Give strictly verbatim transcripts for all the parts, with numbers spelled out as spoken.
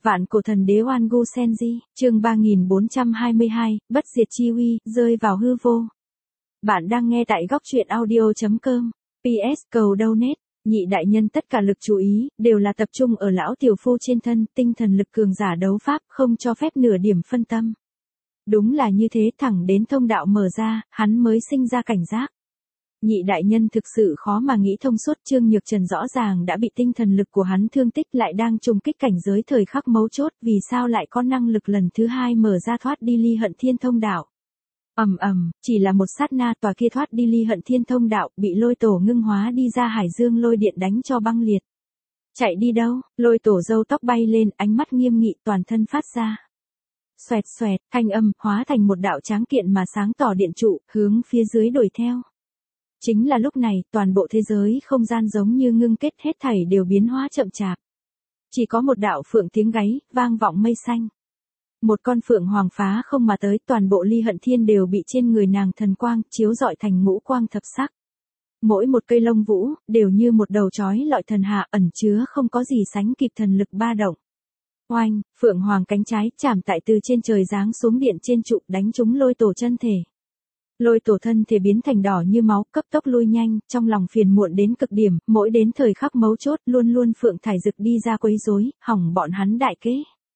Vạn cổ thần đế Oan Gu Senji, chương ba nghìn bốn trăm hai mươi hai, bất diệt chi uy, rơi vào hư vô. Bạn đang nghe tại góc truyện audio chấm com. pê ét cầu donate, nhị đại nhân tất cả lực chú ý, đều là tập trung ở lão tiểu phu trên thân, tinh thần lực cường giả đấu pháp, không cho phép nửa điểm phân tâm. Đúng là như thế, thẳng đến thông đạo mở ra, hắn mới sinh ra cảnh giác. Nhị đại nhân thực sự khó mà nghĩ thông suốt, Trương Nhược Trần rõ ràng đã bị tinh thần lực của hắn thương tích, lại đang trùng kích cảnh giới thời khắc mấu chốt, vì sao lại có năng lực lần thứ hai mở ra thoát đi ly hận thiên thông đạo. Ầm ầm, chỉ là một sát na, tòa kia thoát đi ly hận thiên thông đạo bị lôi tổ ngưng hóa đi ra hải dương lôi điện đánh cho băng liệt. Chạy đi đâu? Lôi tổ râu tóc bay lên, ánh mắt nghiêm nghị, toàn thân phát ra. Xoẹt xoẹt, thanh âm hóa thành một đạo tráng kiện mà sáng tỏ điện trụ, hướng phía dưới đuổi theo. Chính là lúc này, toàn bộ thế giới không gian giống như ngưng kết, hết thảy đều biến hóa chậm chạp. Chỉ có một đạo phượng tiếng gáy, vang vọng mây xanh. Một con phượng hoàng phá không mà tới, toàn bộ ly hận thiên đều bị trên người nàng thần quang, chiếu rọi thành ngũ quang thập sắc. Mỗi một cây lông vũ, đều như một đầu chói lọi thần hạ, ẩn chứa không có gì sánh kịp thần lực ba động. Oanh, phượng hoàng cánh trái, chạm tại từ trên trời giáng xuống điện trên trụ, đánh trúng lôi tổ chân thể. Lôi tổ thân thể biến thành đỏ như máu, cấp tốc lui nhanh, trong lòng phiền muộn đến cực điểm, mỗi đến thời khắc mấu chốt, luôn luôn phượng thải dực đi ra quấy rối, hỏng bọn hắn đại kế.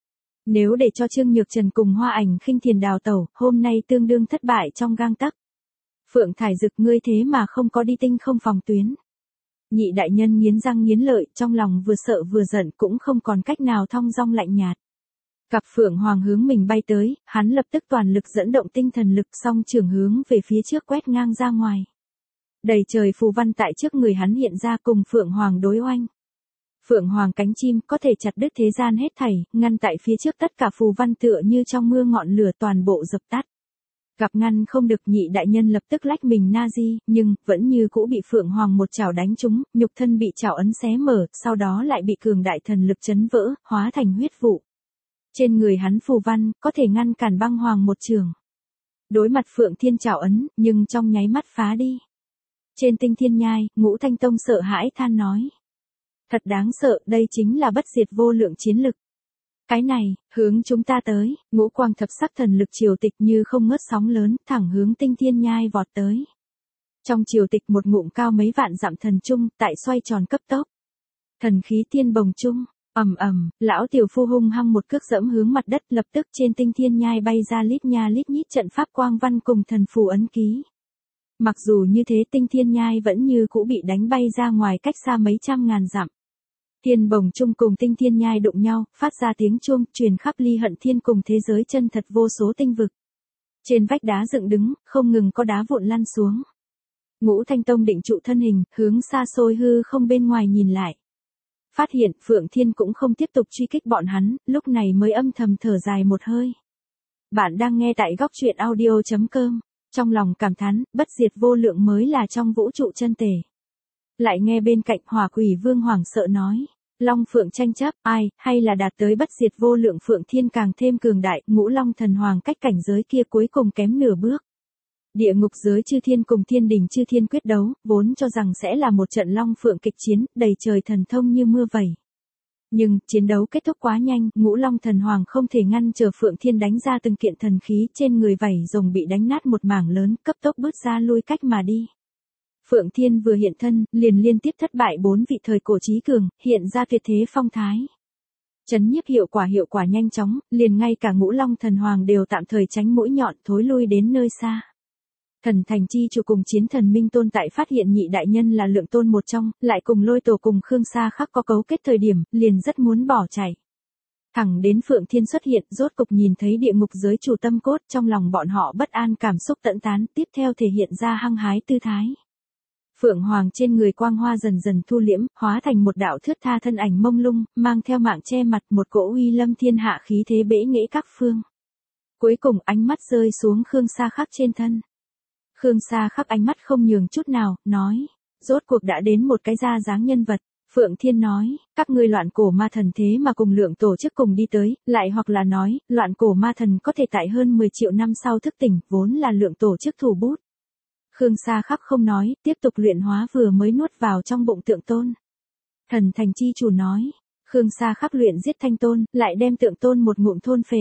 Nếu để cho Trương Nhược Trần cùng Hoa Ảnh Khinh Thiền đào tẩu, hôm nay tương đương thất bại trong gang tấc. Phượng thải dực, ngươi thế mà không có đi tinh không phòng tuyến. Nhị đại nhân nghiến răng nghiến lợi, trong lòng vừa sợ vừa giận, cũng không còn cách nào thong dong lạnh nhạt. Cặp phượng hoàng hướng mình bay tới, hắn lập tức toàn lực dẫn động tinh thần lực, song trường hướng về phía trước quét ngang ra ngoài. Đầy trời phù văn tại trước người hắn hiện ra, cùng phượng hoàng đối oanh. Phượng hoàng cánh chim có thể chặt đứt thế gian hết thảy, ngăn tại phía trước tất cả phù văn tựa như trong mưa ngọn lửa toàn bộ dập tắt. Gặp ngăn không được, nhị đại nhân lập tức lách mình na di, nhưng vẫn như cũ bị phượng hoàng một chảo đánh trúng, nhục thân bị chảo ấn xé mở, sau đó lại bị cường đại thần lực chấn vỡ, hóa thành huyết vụ. Trên người hắn phù văn, có thể ngăn cản băng hoàng một trường. Đối mặt phượng thiên chảo ấn, nhưng trong nháy mắt phá đi. Trên tinh thiên nhai, Ngũ Thanh Tông sợ hãi than nói. Thật đáng sợ, đây chính là bất diệt vô lượng chiến lực. Cái này, hướng chúng ta tới, ngũ quang thập sắc thần lực triều tịch như không ngớt sóng lớn, thẳng hướng tinh thiên nhai vọt tới. Trong triều tịch một ngụm cao mấy vạn dặm thần trung, tại xoay tròn cấp tốc. Thần khí tiên bồng trung. Ầm ầm, lão tiểu phu hung hăng một cước dẫm hướng mặt đất, lập tức trên tinh thiên nhai bay ra lít nha lít nhít trận pháp quang văn cùng thần phù ấn ký. Mặc dù như thế, tinh thiên nhai vẫn như cũ bị đánh bay ra ngoài cách xa mấy trăm ngàn dặm. Thiên bồng chung cùng tinh thiên nhai đụng nhau, phát ra tiếng chuông, truyền khắp ly hận thiên cùng thế giới chân thật vô số tinh vực. Trên vách đá dựng đứng, không ngừng có đá vụn lăn xuống. Ngũ Thanh Tông định trụ thân hình, hướng xa xôi hư không bên ngoài nhìn lại. Phát hiện Phượng Thiên cũng không tiếp tục truy kích bọn hắn, lúc này mới âm thầm thở dài một hơi. Bạn đang nghe tại góc truyện audio chấm com, trong lòng cảm thán, bất diệt vô lượng mới là trong vũ trụ chân tề. Lại nghe bên cạnh Hỏa Quỷ Vương hoảng sợ nói, Long Phượng tranh chấp, ai, hay là đạt tới bất diệt vô lượng Phượng Thiên càng thêm cường đại, Ngũ Long Thần Hoàng cách cảnh giới kia cuối cùng kém nửa bước. Địa ngục giới chư thiên cùng thiên đình chư thiên quyết đấu, vốn cho rằng sẽ là một trận long phượng kịch chiến, đầy trời thần thông như mưa vẩy. Nhưng, chiến đấu kết thúc quá nhanh, Ngũ Long Thần Hoàng không thể ngăn chờ Phượng Thiên đánh ra từng kiện thần khí, trên người vảy rồng bị đánh nát một mảng lớn, cấp tốc bước ra lui cách mà đi. Phượng Thiên vừa hiện thân, liền liên tiếp thất bại bốn vị thời cổ chí cường, hiện ra tuyệt thế phong thái. Chấn nhiếp hiệu quả hiệu quả nhanh chóng, liền ngay cả Ngũ Long Thần Hoàng đều tạm thời tránh mũi nhọn, thối lui đến nơi xa. Thần thành chi chủ cùng chiến thần minh tôn tại phát hiện nhị đại nhân là lượng tôn một trong, lại cùng lôi tổ cùng Khương Sa Khắc có cấu kết thời điểm, liền rất muốn bỏ chạy. Thẳng đến Phượng Thiên xuất hiện, rốt cục nhìn thấy địa ngục giới chủ tâm cốt, trong lòng bọn họ bất an cảm xúc tận tán, tiếp theo thể hiện ra hăng hái tư thái. Phượng Hoàng trên người quang hoa dần dần thu liễm, hóa thành một đạo thướt tha thân ảnh mông lung, mang theo mạng che mặt, một cỗ uy lâm thiên hạ khí thế bẽ nghệ các phương. Cuối cùng ánh mắt rơi xuống Khương Sa Khắc trên thân. Khương Sa Khắc ánh mắt không nhường chút nào, nói, rốt cuộc đã đến một cái ra dáng nhân vật. Phượng Thiên nói, các ngươi loạn cổ ma thần thế mà cùng lượng tổ chức cùng đi tới, lại hoặc là nói, loạn cổ ma thần có thể tại hơn mười triệu năm sau thức tỉnh, vốn là lượng tổ chức thủ bút. Khương Sa Khắc không nói, tiếp tục luyện hóa vừa mới nuốt vào trong bụng tượng tôn. Thần thành chi chủ nói, Khương Sa khắc luyện giết Thanh Tôn, lại đem Tượng Tôn một ngụm thôn phệ.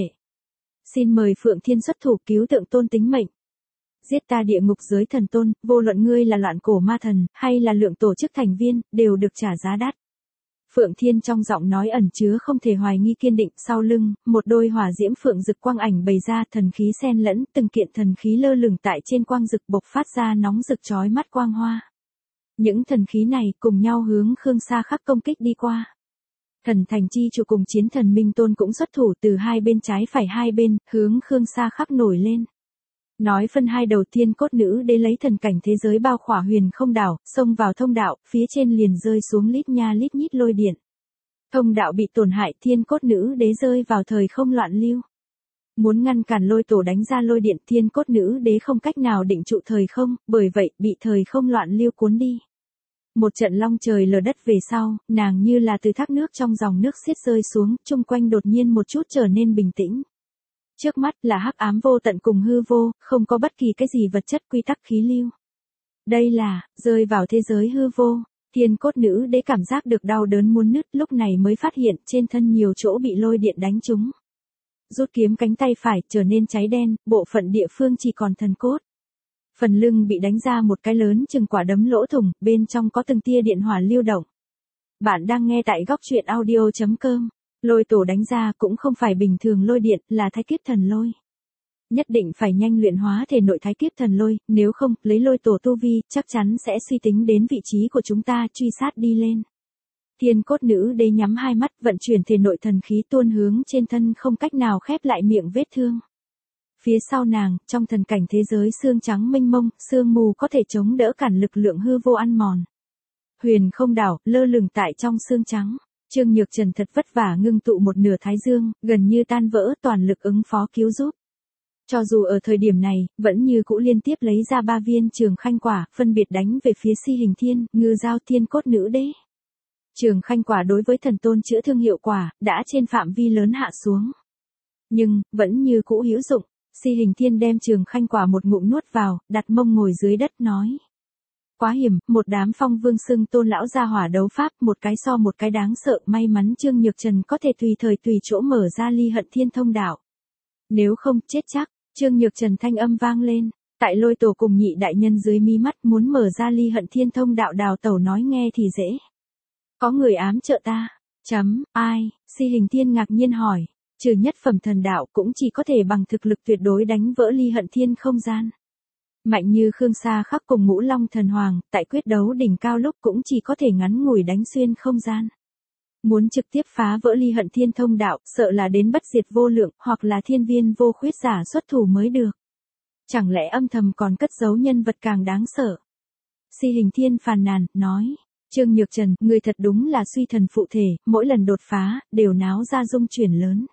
Xin mời Phượng Thiên xuất thủ cứu Tượng Tôn tính mệnh. Giết ta địa ngục giới thần tôn, vô luận ngươi là loạn cổ ma thần, hay là lượng tổ chức thành viên, đều được trả giá đắt. Phượng Thiên trong giọng nói ẩn chứa không thể hoài nghi kiên định, sau lưng, một đôi hỏa diễm phượng rực quang ảnh bày ra, thần khí xen lẫn, từng kiện thần khí lơ lửng tại trên quang rực bộc phát ra nóng rực chói mắt quang hoa. Những thần khí này cùng nhau hướng Khương Sa khắc công kích đi qua. Thần thành chi chủ cùng chiến thần Minh Tôn cũng xuất thủ từ hai bên trái phải hai bên, hướng Khương Sa khắc nổi lên. Nói phân hai đầu thiên cốt nữ đế lấy thần cảnh thế giới bao khỏa huyền không đảo, xông vào thông đạo, phía trên liền rơi xuống lít nha lít nhít lôi điện. Thông đạo bị tổn hại, thiên cốt nữ đế rơi vào thời không loạn lưu. Muốn ngăn cản lôi tổ đánh ra lôi điện, thiên cốt nữ đế không cách nào định trụ thời không, bởi vậy bị thời không loạn lưu cuốn đi. Một trận long trời lở đất về sau, nàng như là từ thác nước trong dòng nước xiết rơi xuống, chung quanh đột nhiên một chút trở nên bình tĩnh. Trước mắt là hắc ám vô tận cùng hư vô, không có bất kỳ cái gì vật chất quy tắc khí lưu. Đây là, rơi vào thế giới hư vô. Thiên cốt nữ đế cảm giác được đau đớn muốn nứt, lúc này mới phát hiện trên thân nhiều chỗ bị lôi điện đánh trúng. Rút kiếm cánh tay phải trở nên cháy đen, bộ phận địa phương chỉ còn thần cốt. Phần lưng bị đánh ra một cái lớn chừng quả đấm lỗ thủng, bên trong có từng tia điện hỏa lưu động. Bạn đang nghe tại góc truyện audio chấm com. Lôi tổ đánh ra cũng không phải bình thường lôi điện, là thái kiếp thần lôi. Nhất định phải nhanh luyện hóa thể nội thái kiếp thần lôi, nếu không, lấy lôi tổ tu vi, chắc chắn sẽ suy tính đến vị trí của chúng ta, truy sát đi lên. Thiên cốt nữ đế nhắm hai mắt, vận chuyển thể nội thần khí tuôn hướng trên thân, không cách nào khép lại miệng vết thương. Phía sau nàng, trong thần cảnh thế giới xương trắng mênh mông, sương mù có thể chống đỡ cản lực lượng hư vô ăn mòn. Huyền không đảo, lơ lửng tại trong xương trắng. Trương Nhược Trần thật vất vả ngưng tụ một nửa thái dương, gần như tan vỡ, toàn lực ứng phó cứu giúp. Cho dù ở thời điểm này, vẫn như cũ liên tiếp lấy ra ba viên trường khanh quả, phân biệt đánh về phía Si Hình Thiên, Ngư Giao, thiên cốt nữ đế. Trường khanh quả đối với thần tôn chữa thương hiệu quả, đã trên phạm vi lớn hạ xuống. Nhưng, vẫn như cũ hữu dụng, Si Hình Thiên đem trường khanh quả một ngụm nuốt vào, đặt mông ngồi dưới đất nói. Quá hiểm, một đám phong vương xưng tôn lão gia hỏa đấu pháp, một cái so một cái đáng sợ, may mắn Trương Nhược Trần có thể tùy thời tùy chỗ mở ra ly hận thiên thông đạo. Nếu không, chết chắc, Trương Nhược Trần thanh âm vang lên, tại lôi tổ cùng nhị đại nhân dưới mí mắt muốn mở ra ly hận thiên thông đạo, đào tẩu nói nghe thì dễ. Có người ám trợ ta, chấm, ai, Si Hình Thiên ngạc nhiên hỏi, trừ nhất phẩm thần đạo cũng chỉ có thể bằng thực lực tuyệt đối đánh vỡ ly hận thiên không gian. Mạnh như Khương Sa khắc cùng Ngũ Long thần hoàng, tại quyết đấu đỉnh cao lúc cũng chỉ có thể ngắn ngủi đánh xuyên không gian. Muốn trực tiếp phá vỡ ly hận thiên thông đạo, sợ là đến bất diệt vô lượng, hoặc là thiên viên vô khuyết giả xuất thủ mới được. Chẳng lẽ âm thầm còn cất giấu nhân vật càng đáng sợ? Si Hình Thiên phàn nàn, nói, Trương Nhược Trần, người thật đúng là suy thần phụ thể, mỗi lần đột phá, đều náo ra dung chuyển lớn.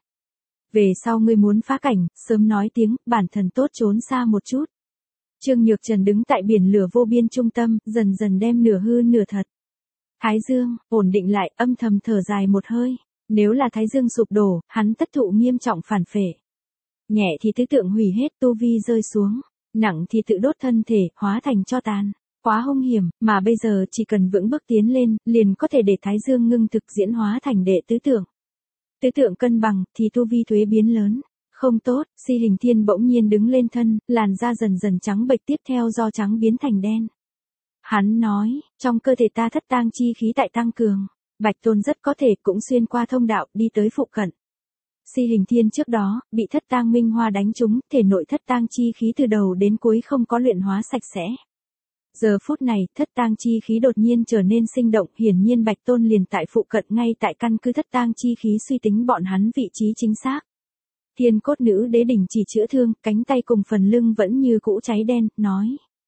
Về sau ngươi muốn phá cảnh, sớm nói tiếng, bản thần tốt trốn xa một chút. Trương Nhược Trần đứng tại biển lửa vô biên trung tâm, dần dần đem nửa hư nửa thật. Thái Dương, ổn định lại, âm thầm thở dài một hơi. Nếu là Thái Dương sụp đổ, hắn tất thụ nghiêm trọng phản phệ. Nhẹ thì tứ tượng hủy hết, tu vi rơi xuống. Nặng thì tự đốt thân thể, hóa thành tro tàn. Quá hung hiểm, mà bây giờ chỉ cần vững bước tiến lên, liền có thể để Thái Dương ngưng thực diễn hóa thành đệ tứ tượng. Tứ tượng cân bằng, thì tu vi thuế biến lớn. Không tốt, Si Hình Thiên bỗng nhiên đứng lên thân, làn da dần dần trắng bệch, tiếp theo do trắng biến thành đen. Hắn nói, trong cơ thể ta thất tang chi khí tại tăng cường, Bạch Tôn rất có thể cũng xuyên qua thông đạo, đi tới phụ cận. Si Hình Thiên trước đó, bị thất tang minh hoa đánh trúng, thể nội thất tang chi khí từ đầu đến cuối không có luyện hóa sạch sẽ. Giờ phút này, thất tang chi khí đột nhiên trở nên sinh động, hiển nhiên Bạch Tôn liền tại phụ cận, ngay tại căn cứ thất tang chi khí suy tính bọn hắn vị trí chính xác. Thiên cốt nữ đế đỉnh chỉ chữa thương, cánh tay cùng phần lưng vẫn như cũ cháy đen, nói.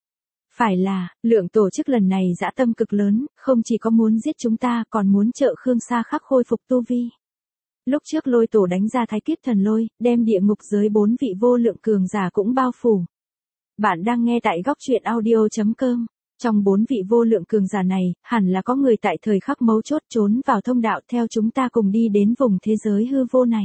Phải là, lượng tổ chức lần này dã tâm cực lớn, không chỉ có muốn giết chúng ta, còn muốn trợ Khương Sa khắc khôi phục tu vi. Lúc trước lôi tổ đánh ra thái kiếp thần lôi, đem địa ngục giới bốn vị vô lượng cường giả cũng bao phủ. Bạn đang nghe tại góc truyện audio chấm com. Trong bốn vị vô lượng cường giả này, hẳn là có người tại thời khắc mấu chốt trốn vào thông đạo theo chúng ta cùng đi đến vùng thế giới hư vô này.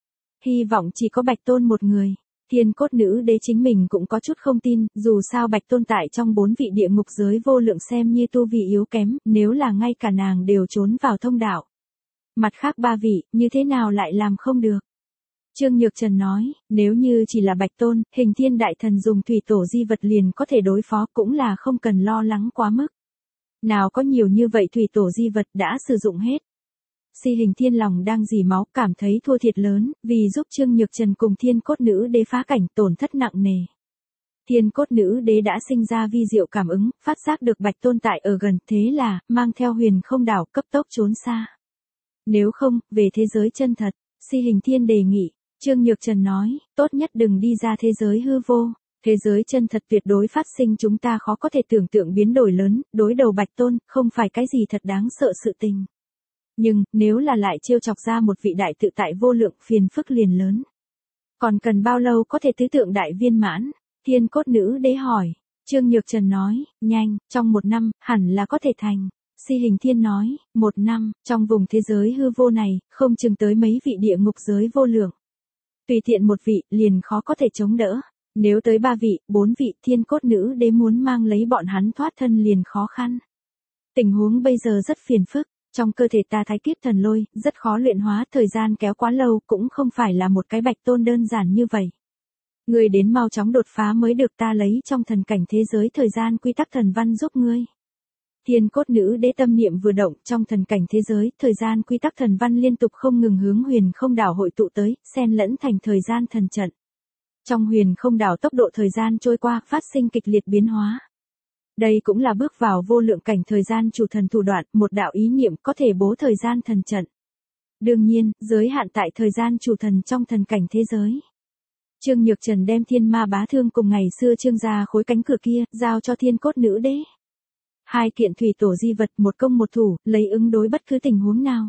Hy vọng chỉ có Bạch Tôn một người. Thiên cốt nữ đế chính mình cũng có chút không tin, dù sao Bạch Tôn tại trong bốn vị địa ngục giới vô lượng xem như tu vị yếu kém, nếu là ngay cả nàng đều trốn vào thông đạo. Mặt khác ba vị, như thế nào lại làm không được? Trương Nhược Trần nói, nếu như chỉ là Bạch Tôn, Hình Thiên Đại Thần dùng thủy tổ di vật liền có thể đối phó cũng là không cần lo lắng quá mức. Nào có nhiều như vậy thủy tổ di vật đã sử dụng hết. Si Hình Thiên lòng đang dì máu, cảm thấy thua thiệt lớn, vì giúp Trương Nhược Trần cùng Thiên Cốt Nữ Đế phá cảnh tổn thất nặng nề. Thiên Cốt Nữ Đế đã sinh ra vi diệu cảm ứng, phát giác được Bạch Tôn tại ở gần, thế là, mang theo Huyền Không Đảo cấp tốc trốn xa. Nếu không, về thế giới chân thật, Si Hình Thiên đề nghị, Trương Nhược Trần nói, tốt nhất đừng đi ra thế giới hư vô. Thế giới chân thật tuyệt đối phát sinh chúng ta khó có thể tưởng tượng biến đổi lớn, đối đầu Bạch Tôn, không phải cái gì thật đáng sợ sự tình. Nhưng, nếu là lại trêu chọc ra một vị đại tự tại vô lượng, phiền phức liền lớn. Còn cần bao lâu có thể tứ tượng đại viên mãn? Thiên Cốt Nữ Đế hỏi. Trương Nhược Trần nói, nhanh, trong một năm, hẳn là có thể thành. Si Hình Thiên nói, một năm, trong vùng thế giới hư vô này, không chừng tới mấy vị địa ngục giới vô lượng. Tùy tiện một vị, liền khó có thể chống đỡ. Nếu tới ba vị, bốn vị, Thiên Cốt Nữ Đế muốn mang lấy bọn hắn thoát thân liền khó khăn. Tình huống bây giờ rất phiền phức, trong cơ thể ta thái kiếp thần lôi, rất khó luyện hóa, thời gian kéo quá lâu cũng không phải là một cái Bạch Tôn đơn giản như vậy. Ngươi đến mau chóng đột phá mới được, ta lấy trong thần cảnh thế giới thời gian quy tắc thần văn giúp ngươi. Thiên Cốt Nữ Đế tâm niệm vừa động, trong thần cảnh thế giới, thời gian quy tắc thần văn liên tục không ngừng hướng Huyền Không Đảo hội tụ tới, xen lẫn thành thời gian thần trận. Trong Huyền Không Đảo tốc độ thời gian trôi qua, phát sinh kịch liệt biến hóa. Đây cũng là bước vào vô lượng cảnh thời gian chủ thần thủ đoạn, một đạo ý niệm có thể bố thời gian thần trận. Đương nhiên, giới hạn tại thời gian chủ thần trong thần cảnh thế giới. Trương Nhược Trần đem Thiên Ma Bá Thương cùng ngày xưa Trương gia khối cánh cửa kia, giao cho Thiên Cốt Nữ Đế. Hai kiện thủy tổ di vật, một công một thủ, lấy ứng đối bất cứ tình huống nào.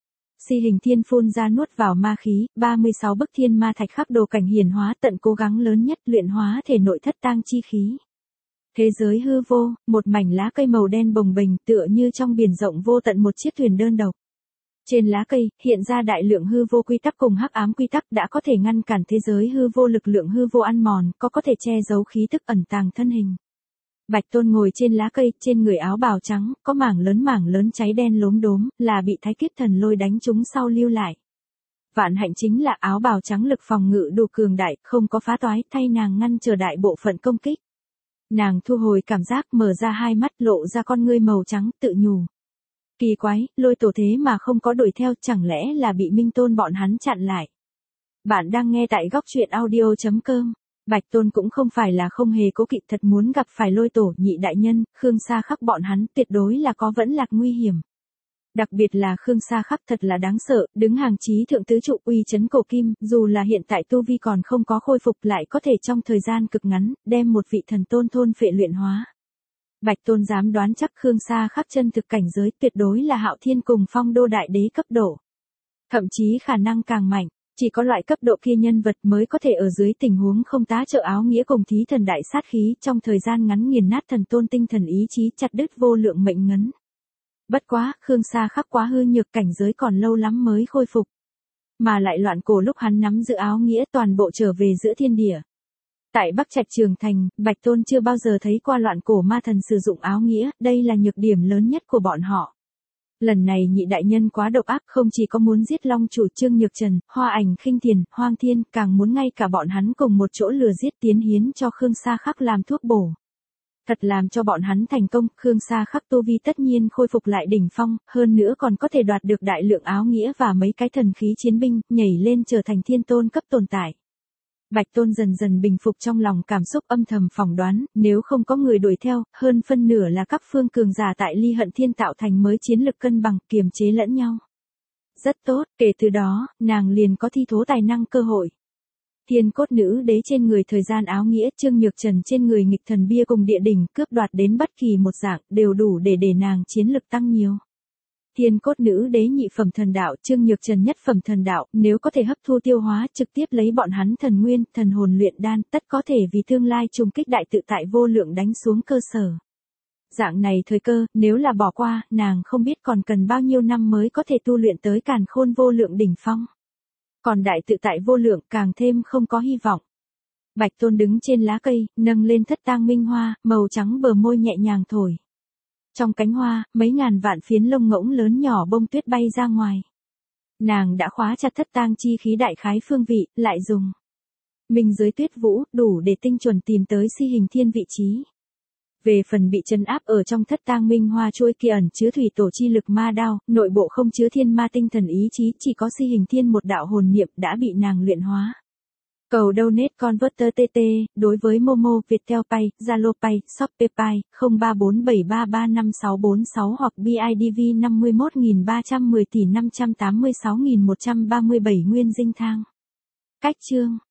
Si Hình Thiên phun ra nuốt vào ma khí, ba mươi sáu bức thiên ma thạch khắp đồ cảnh hiển hóa, tận cố gắng lớn nhất luyện hóa thể nội thất tang chi khí. Thế giới hư vô, một mảnh lá cây màu đen bồng bềnh, tựa như trong biển rộng vô tận một chiếc thuyền đơn độc. Trên lá cây, hiện ra đại lượng hư vô quy tắc cùng hắc ám quy tắc đã có thể ngăn cản thế giới hư vô lực lượng hư vô ăn mòn, có có thể che giấu khí tức ẩn tàng thân hình. Bạch Tôn ngồi trên lá cây, trên người áo bào trắng, có mảng lớn mảng lớn cháy đen lốm đốm, là bị thái kiếp thần lôi đánh trúng sau lưu lại. Vạn hạnh chính là áo bào trắng lực phòng ngự đủ cường đại, không có phá toái, thay nàng ngăn trở đại bộ phận công kích. Nàng thu hồi cảm giác, mở ra hai mắt, lộ ra con ngươi màu trắng, tự nhủ. Kỳ quái, lôi tổ thế mà không có đuổi theo, chẳng lẽ là bị Minh Tôn bọn hắn chặn lại. Bạn đang nghe tại góc truyện audio chấm com. Bạch Tôn cũng không phải là không hề cố kỵ, thật muốn gặp phải lôi tổ, nhị đại nhân, Khương Sa Khắc bọn hắn tuyệt đối là có vẫn lạc nguy hiểm. Đặc biệt là Khương Sa Khắc thật là đáng sợ, đứng hàng chí thượng tứ trụ uy chấn cổ kim, dù là hiện tại tu vi còn không có khôi phục lại có thể trong thời gian cực ngắn, đem một vị thần tôn thôn phệ luyện hóa. Bạch Tôn dám đoán chắc Khương Sa Khắc chân thực cảnh giới tuyệt đối là Hạo Thiên cùng Phong Đô Đại Đế cấp độ. Thậm chí khả năng càng mạnh, chỉ có loại cấp độ kia nhân vật mới có thể ở dưới tình huống không tá trợ áo nghĩa cùng thí thần đại sát khí trong thời gian ngắn nghiền nát thần tôn tinh thần ý chí, chặt đứt vô lượng mệnh ngấn. Bất quá, Khương Sa Khắc quá hư nhược, cảnh giới còn lâu lắm mới khôi phục. Mà lại loạn cổ lúc hắn nắm giữ áo nghĩa toàn bộ trở về giữa thiên địa. Tại Bắc Trạch Trường Thành, Bạch Tôn chưa bao giờ thấy qua loạn cổ ma thần sử dụng áo nghĩa, đây là nhược điểm lớn nhất của bọn họ. Lần này nhị đại nhân quá độc ác, không chỉ có muốn giết Long chủ Trương Nhược Trần, Hoa Ảnh Khinh Thiền, Hoang Thiên, càng muốn ngay cả bọn hắn cùng một chỗ lừa giết tiến hiến cho Khương Sa Khắc làm thuốc bổ. Thật làm cho bọn hắn thành công, Khương Sa Khắc tu vi tất nhiên khôi phục lại đỉnh phong, hơn nữa còn có thể đoạt được đại lượng áo nghĩa và mấy cái thần khí chiến binh, nhảy lên trở thành thiên tôn cấp tồn tại. Bạch Tôn dần dần bình phục trong lòng cảm xúc, âm thầm phỏng đoán, nếu không có người đuổi theo, hơn phân nửa là các phương cường giả tại Ly Hận Thiên tạo thành mới chiến lực cân bằng, kiềm chế lẫn nhau. Rất tốt, kể từ đó, nàng liền có thi thố tài năng cơ hội. Thiên Cốt Nữ Đế trên người thời gian áo nghĩa, Trương Nhược Trần trên người nghịch thần bia cùng địa đỉnh, cướp đoạt đến bất kỳ một dạng, đều đủ để để nàng chiến lực tăng nhiều. Thiên Cốt Nữ Đế nhị phẩm thần đạo, Trương Nhược Trần nhất phẩm thần đạo, nếu có thể hấp thu tiêu hóa, trực tiếp lấy bọn hắn thần nguyên, thần hồn luyện đan, tất có thể vì tương lai trùng kích đại tự tại vô lượng đánh xuống cơ sở. Dạng này thời cơ, nếu là bỏ qua, nàng không biết còn cần bao nhiêu năm mới có thể tu luyện tới càn khôn vô lượng đỉnh phong. Còn đại tự tại vô lượng càng thêm không có hy vọng. Bạch Tôn đứng trên lá cây, nâng lên thất tang minh hoa, màu trắng bờ môi nhẹ nhàng thổi. Trong cánh hoa, mấy ngàn vạn phiến lông ngỗng lớn nhỏ bông tuyết bay ra ngoài. Nàng đã khóa chặt thất tang chi khí đại khái phương vị, lại dùng mình dưới tuyết vũ, đủ để tinh chuẩn tìm tới si hình thiên vị trí. Về phần bị trấn áp ở trong thất tang minh hoa chuôi kia ẩn chứa thủy tổ chi lực ma đao, nội bộ không chứa thiên ma tinh thần ý chí, chỉ có si hình thiên một đạo hồn niệm đã bị nàng luyện hóa. Cầu donate converter tê tê, đối với Momo, Viettel Pay, Zalo Pay, Shopee Pay, không ba bốn bảy ba ba năm sáu bốn sáu hoặc bê i đê vê năm mươi mốt nghìn ba trăm mười tỷ năm trăm tám mươi sáu nghìn một trăm ba mươi bảy nguyên dinh thang. Cách chương